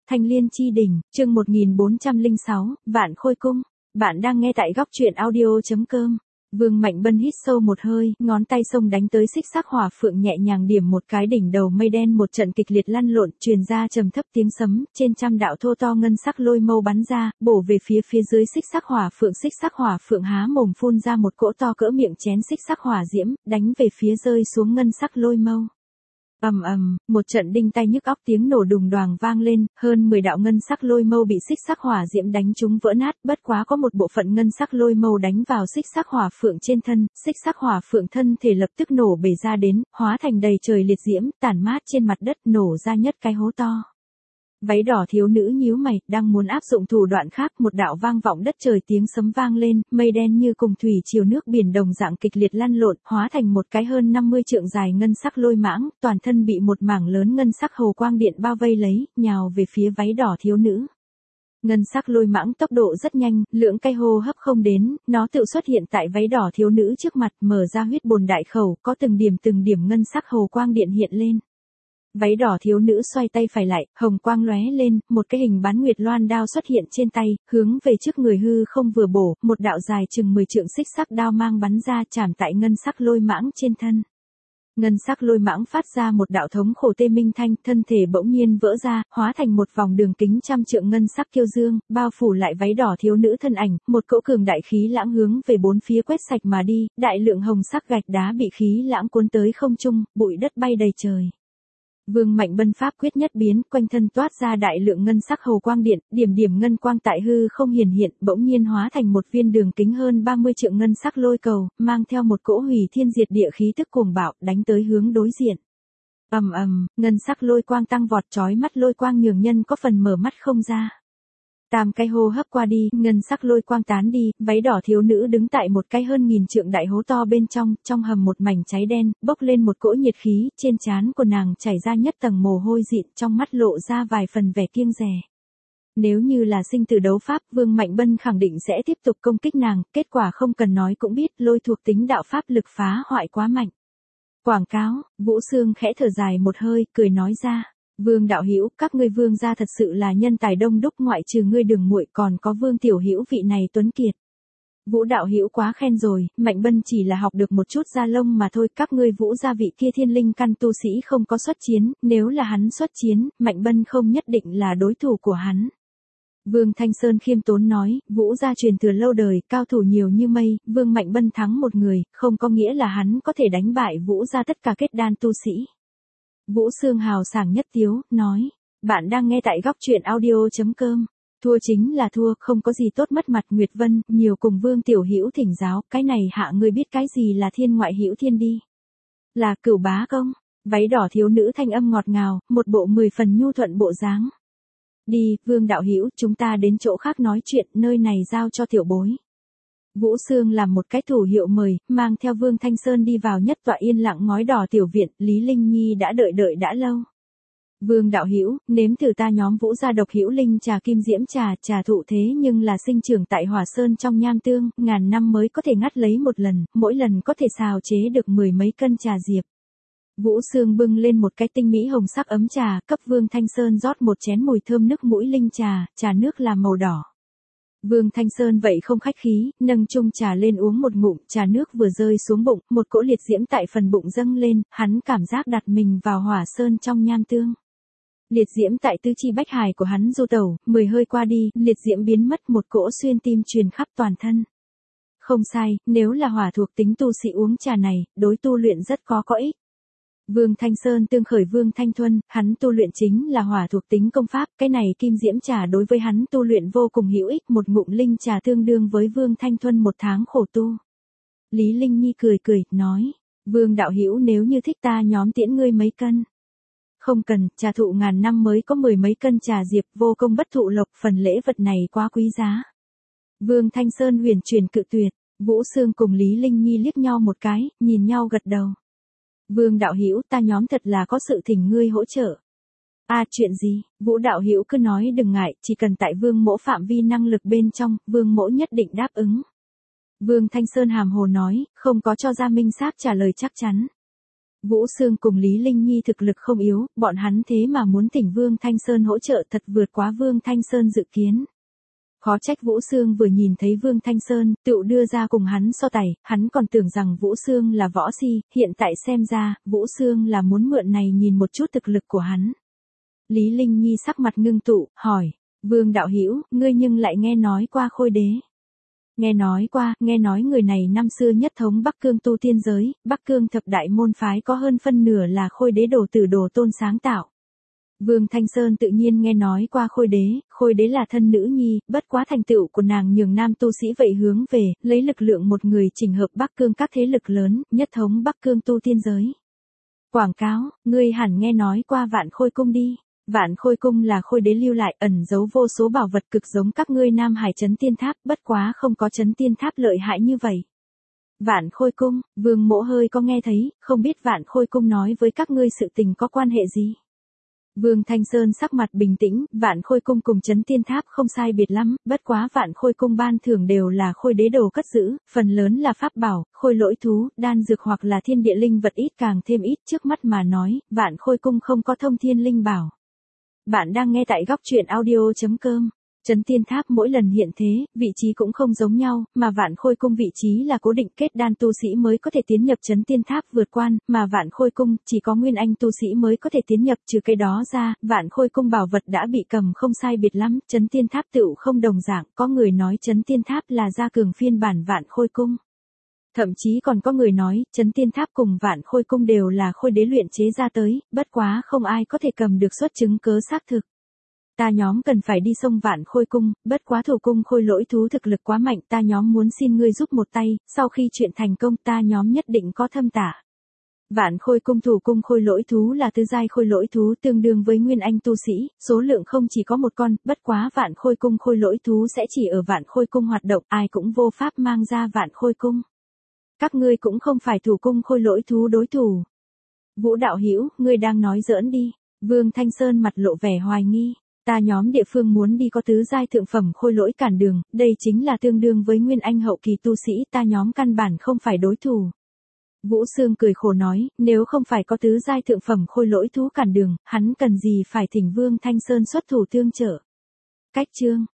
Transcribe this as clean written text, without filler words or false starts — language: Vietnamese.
Thanh Liên Chi Đỉnh, chương 1406, Vạn Khôi Cung. Bạn đang nghe tại góc truyện audio.com. Vương Mạnh Bân hít sâu một hơi, ngón tay xông đánh tới xích sắc hỏa phượng nhẹ nhàng điểm một cái đỉnh đầu mây đen, một trận kịch liệt lăn lộn, truyền ra trầm thấp tiếng sấm, trên trăm đạo thô to ngân sắc lôi mâu bắn ra, bổ về phía dưới xích sắc hỏa phượng há mồm phun ra một cỗ to cỡ miệng chén xích sắc hỏa diễm, đánh về phía rơi xuống ngân sắc lôi mâu. Ầm ầm, một trận đinh tai nhức óc tiếng nổ đùng đoàng vang lên, hơn 10 đạo ngân sắc lôi mâu bị xích sắc hỏa diễm đánh trúng vỡ nát, bất quá có một bộ phận ngân sắc lôi mâu đánh vào xích sắc hỏa phượng trên thân, xích sắc hỏa phượng thân thể lập tức nổ bể ra đến, hóa thành đầy trời liệt diễm, tản mát trên mặt đất, nổ ra nhất cái hố to. Váy đỏ thiếu nữ nhíu mày, đang muốn áp dụng thủ đoạn khác, một đạo vang vọng đất trời tiếng sấm vang lên, mây đen như cùng thủy triều nước biển đồng dạng kịch liệt lăn lộn, hóa thành một cái hơn 50 trượng dài ngân sắc lôi mãng, toàn thân bị một mảng lớn ngân sắc hồ quang điện bao vây lấy, nhào về phía váy đỏ thiếu nữ. Ngân sắc lôi mãng tốc độ rất nhanh, lưỡng cây hô hấp không đến, nó tự xuất hiện tại váy đỏ thiếu nữ trước mặt, mở ra huyết bồn đại khẩu, có từng điểm ngân sắc hồ quang điện hiện lên. Váy đỏ thiếu nữ xoay tay phải lại, hồng quang lóe lên, một cái hình bán nguyệt loan đao xuất hiện trên tay, hướng về trước người hư không vừa bổ, một đạo dài chừng 10 trượng xích sắc đao mang bắn ra chạm tại ngân sắc lôi mãng trên thân. Ngân sắc lôi mãng phát ra một đạo thống khổ tê minh thanh, thân thể bỗng nhiên vỡ ra, hóa thành một vòng đường kính trăm trượng ngân sắc kiêu dương, bao phủ lại váy đỏ thiếu nữ thân ảnh, một cỗ cường đại khí lãng hướng về bốn phía quét sạch mà đi, đại lượng hồng sắc gạch đá bị khí lãng cuốn tới không trung, bụi đất bay đầy trời. Vương Mạnh Bân pháp quyết nhất biến, quanh thân toát ra đại lượng ngân sắc hồ quang điện, điểm ngân quang tại hư không hiện, bỗng nhiên hóa thành một viên đường kính hơn 30 trượng ngân sắc lôi cầu, mang theo một cỗ hủy thiên diệt địa khí tức cuồng bạo, đánh tới hướng đối diện. Ầm ầm, ngân sắc lôi quang tăng vọt, chói mắt lôi quang nhường nhân có phần mở mắt không ra. Tam cái hô hấp qua đi, ngân sắc lôi quang tán đi, váy đỏ thiếu nữ đứng tại một cái hơn 1000 trượng đại hố to bên trong hầm một mảnh cháy đen, bốc lên một cỗ nhiệt khí, trên trán của nàng chảy ra nhất tầng mồ hôi dịn, trong mắt lộ ra vài phần vẻ kiêng dè. Nếu như là sinh tử đấu pháp, Vương Mạnh Bân khẳng định sẽ tiếp tục công kích nàng, kết quả không cần nói cũng biết, lôi thuộc tính đạo pháp lực phá hoại quá mạnh. Quảng cáo, Vũ Sương khẽ thở dài một hơi, cười nói ra. Vương đạo hữu, các ngươi Vương gia thật sự là nhân tài đông đúc, ngoại trừ ngươi Đường muội còn có Vương tiểu hữu vị này tuấn kiệt. Vũ đạo hữu quá khen rồi, Mạnh Bân chỉ là học được một chút da lông mà thôi, các ngươi Vũ gia vị kia thiên linh căn tu sĩ không có xuất chiến, nếu là hắn xuất chiến, Mạnh Bân không nhất định là đối thủ của hắn. Vương Thanh Sơn khiêm tốn nói, Vũ gia truyền thừa lâu đời, cao thủ nhiều như mây, Vương Mạnh Bân thắng một người, không có nghĩa là hắn có thể đánh bại Vũ gia tất cả kết đan tu sĩ. Vũ Sương hào sảng nhất tiếu, nói, bạn đang nghe tại góc truyện audio.com, thua chính là thua, không có gì tốt mất mặt. Nguyệt Vân, nhiều cùng Vương tiểu hữu thỉnh giáo, cái này hạ ngươi biết cái gì là thiên ngoại hữu thiên đi. Là Cửu bá công, váy đỏ thiếu nữ thanh âm ngọt ngào, một bộ 10 phần nhu thuận bộ dáng. Đi, Vương đạo hữu, chúng ta đến chỗ khác nói chuyện, nơi này giao cho tiểu bối. Vũ Sương làm một cái thủ hiệu mời, mang theo Vương Thanh Sơn đi vào nhất tọa yên lặng ngói đỏ tiểu viện, Lý Linh Nhi đã đợi đã lâu. Vương đạo hữu, nếm thử ta nhóm Vũ gia độc hữu linh trà kim diễm trà thụ thế nhưng là sinh trưởng tại Hỏa Sơn trong nham tương, ngàn năm mới có thể ngắt lấy một lần, mỗi lần có thể xào chế được 10 mấy cân trà diệp. Vũ Sương bưng lên một cái tinh mỹ hồng sắc ấm trà, cấp Vương Thanh Sơn rót một chén mùi thơm nước mũi linh trà nước là màu đỏ. Vương Thanh Sơn vậy không khách khí, nâng chung trà lên uống một ngụm, trà nước vừa rơi xuống bụng, một cỗ liệt diễm tại phần bụng dâng lên, hắn cảm giác đặt mình vào Hỏa Sơn trong nham tương. Liệt diễm tại tứ chi bách hải của hắn du tẩu, 10 hơi qua đi, liệt diễm biến mất, một cỗ xuyên tim truyền khắp toàn thân. Không sai, nếu là hỏa thuộc tính tu sĩ uống trà này, đối tu luyện rất có ích. Vương Thanh Sơn tương khởi Vương Thanh Thuân, hắn tu luyện chính là hỏa thuộc tính công pháp, cái này kim diễm trà đối với hắn tu luyện vô cùng hữu ích, một ngụm linh trà tương đương với Vương Thanh Thuân 1 tháng khổ tu. Lý Linh Nhi cười, nói, Vương đạo hữu nếu như thích ta nhóm tiễn ngươi mấy cân. Không cần, trà thụ ngàn năm mới có 10 mấy cân trà diệp, vô công bất thụ lộc, phần lễ vật này quá quý giá. Vương Thanh Sơn huyền chuyển cự tuyệt, Vũ Sương cùng Lý Linh Nhi liếc nhau một cái, nhìn nhau gật đầu. Vương đạo hữu, ta nhóm thật là có sự thỉnh ngươi hỗ trợ. Chuyện gì? Vũ đạo hữu cứ nói đừng ngại, chỉ cần tại Vương mỗ phạm vi năng lực bên trong, Vương mỗ nhất định đáp ứng. Vương Thanh Sơn hàm hồ nói, không có cho ra minh xác trả lời chắc chắn. Vũ Sương cùng Lý Linh Nhi thực lực không yếu, bọn hắn thế mà muốn thỉnh Vương Thanh Sơn hỗ trợ thật vượt quá Vương Thanh Sơn dự kiến. Khó trách Vũ Sương vừa nhìn thấy Vương Thanh Sơn, tựu đưa ra cùng hắn so tài, hắn còn tưởng rằng Vũ Sương là võ si, hiện tại xem ra, Vũ Sương là muốn mượn này nhìn một chút thực lực của hắn. Lý Linh Nhi sắc mặt ngưng tụ, hỏi, Vương đạo hữu, ngươi nhưng lại nghe nói qua Khôi Đế. Nghe nói người này năm xưa nhất thống Bắc Cương tu tiên giới, Bắc Cương thập đại môn phái có hơn phân nửa là Khôi Đế đồ tử đồ tôn sáng tạo. Vương Thanh Sơn tự nhiên nghe nói qua Khôi Đế là thân nữ nhi, bất quá thành tựu của nàng nhường nam tu sĩ vậy hướng về, lấy lực lượng một người chỉnh hợp Bắc Cương các thế lực lớn, nhất thống Bắc Cương tu tiên giới. Quảng cáo, ngươi hẳn nghe nói qua Vạn Khôi Cung đi. Vạn Khôi Cung là Khôi Đế lưu lại ẩn giấu vô số bảo vật cực giống các ngươi Nam Hải Chấn Tiên Tháp, bất quá không có Chấn Tiên Tháp lợi hại như vậy. Vạn Khôi Cung, Vương Mỗ hơi có nghe thấy, không biết Vạn Khôi Cung nói với các ngươi sự tình có quan hệ gì. Vương Thanh Sơn sắc mặt bình tĩnh, Vạn Khôi Cung cùng Chấn Tiên Tháp không sai biệt lắm, bất quá Vạn Khôi Cung ban thưởng đều là Khôi Đế đồ cất giữ, phần lớn là pháp bảo, khôi lỗi thú, đan dược hoặc là thiên địa linh vật ít càng thêm ít, trước mắt mà nói, Vạn Khôi Cung không có thông thiên linh bảo. Bạn đang nghe tại góc truyện audio.com. Chấn Tiên Tháp mỗi lần hiện thế, vị trí cũng không giống nhau, mà Vạn Khôi Cung vị trí là cố định, kết đan tu sĩ mới có thể tiến nhập Chấn Tiên Tháp vượt quan, mà Vạn Khôi Cung chỉ có nguyên anh tu sĩ mới có thể tiến nhập, trừ cái đó ra, Vạn Khôi Cung bảo vật đã bị cầm không sai biệt lắm, Chấn Tiên Tháp tựu không đồng dạng, có người nói Chấn Tiên Tháp là gia cường phiên bản Vạn Khôi Cung. Thậm chí còn có người nói, Chấn Tiên Tháp cùng Vạn Khôi Cung đều là Khôi Đế luyện chế ra tới, bất quá không ai có thể cầm được xuất chứng cớ xác thực. Ta nhóm cần phải đi xông Vạn Khôi Cung, bất quá thủ cung khôi lỗi thú thực lực quá mạnh, ta nhóm muốn xin ngươi giúp một tay, sau khi chuyện thành công ta nhóm nhất định có thâm tả. Vạn Khôi Cung thủ cung khôi lỗi thú là tứ giai khôi lỗi thú tương đương với nguyên anh tu sĩ, số lượng không chỉ có một con, bất quá Vạn Khôi Cung khôi lỗi thú sẽ chỉ ở Vạn Khôi Cung hoạt động, ai cũng vô pháp mang ra Vạn Khôi Cung. Các ngươi cũng không phải thủ cung khôi lỗi thú đối thủ. Vũ đạo hữu, ngươi đang nói giỡn đi. Vương Thanh Sơn mặt lộ vẻ hoài nghi. Ta nhóm địa phương muốn đi có tứ giai thượng phẩm khôi lỗi cản đường, đây chính là tương đương với nguyên anh hậu kỳ tu sĩ, ta nhóm căn bản không phải đối thủ. Vũ Sương cười khổ nói, nếu không phải có tứ giai thượng phẩm khôi lỗi thú cản đường, hắn cần gì phải thỉnh Vương Thanh Sơn xuất thủ tương trợ. Cách chương